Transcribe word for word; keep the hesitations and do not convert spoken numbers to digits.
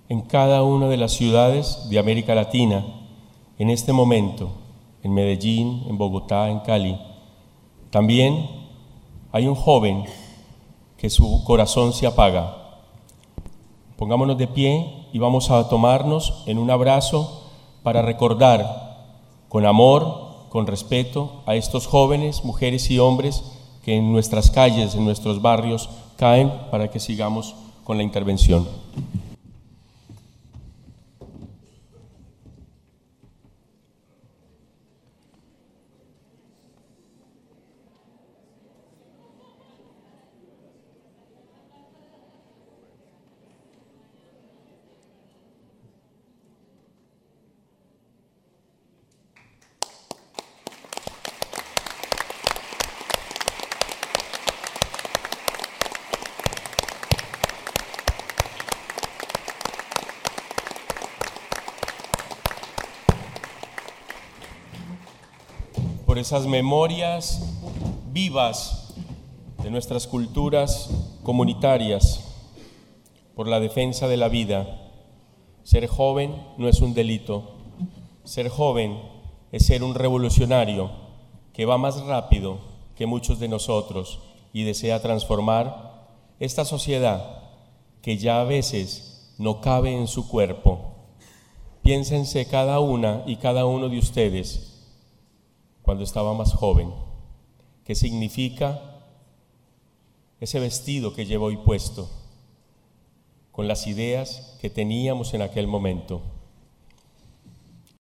en cada una de las ciudades de América Latina, en este momento, en Medellín, en Bogotá, en Cali. También hay un joven que su corazón se apaga. Pongámonos de pie y vamos a tomarnos en un abrazo para recordar con amor, con respeto a estos jóvenes, mujeres y hombres que en nuestras calles, en nuestros barrios caen, para que sigamos con la intervención. Por esas memorias vivas de nuestras culturas comunitarias, por la defensa de la vida. Ser joven no es un delito. Ser joven es ser un revolucionario que va más rápido que muchos de nosotros y desea transformar esta sociedad que ya a veces no cabe en su cuerpo. Piénsense cada una y cada uno de ustedes cuando estaba más joven. ¿Qué significa ese vestido que llevo hoy puesto con las ideas que teníamos en aquel momento?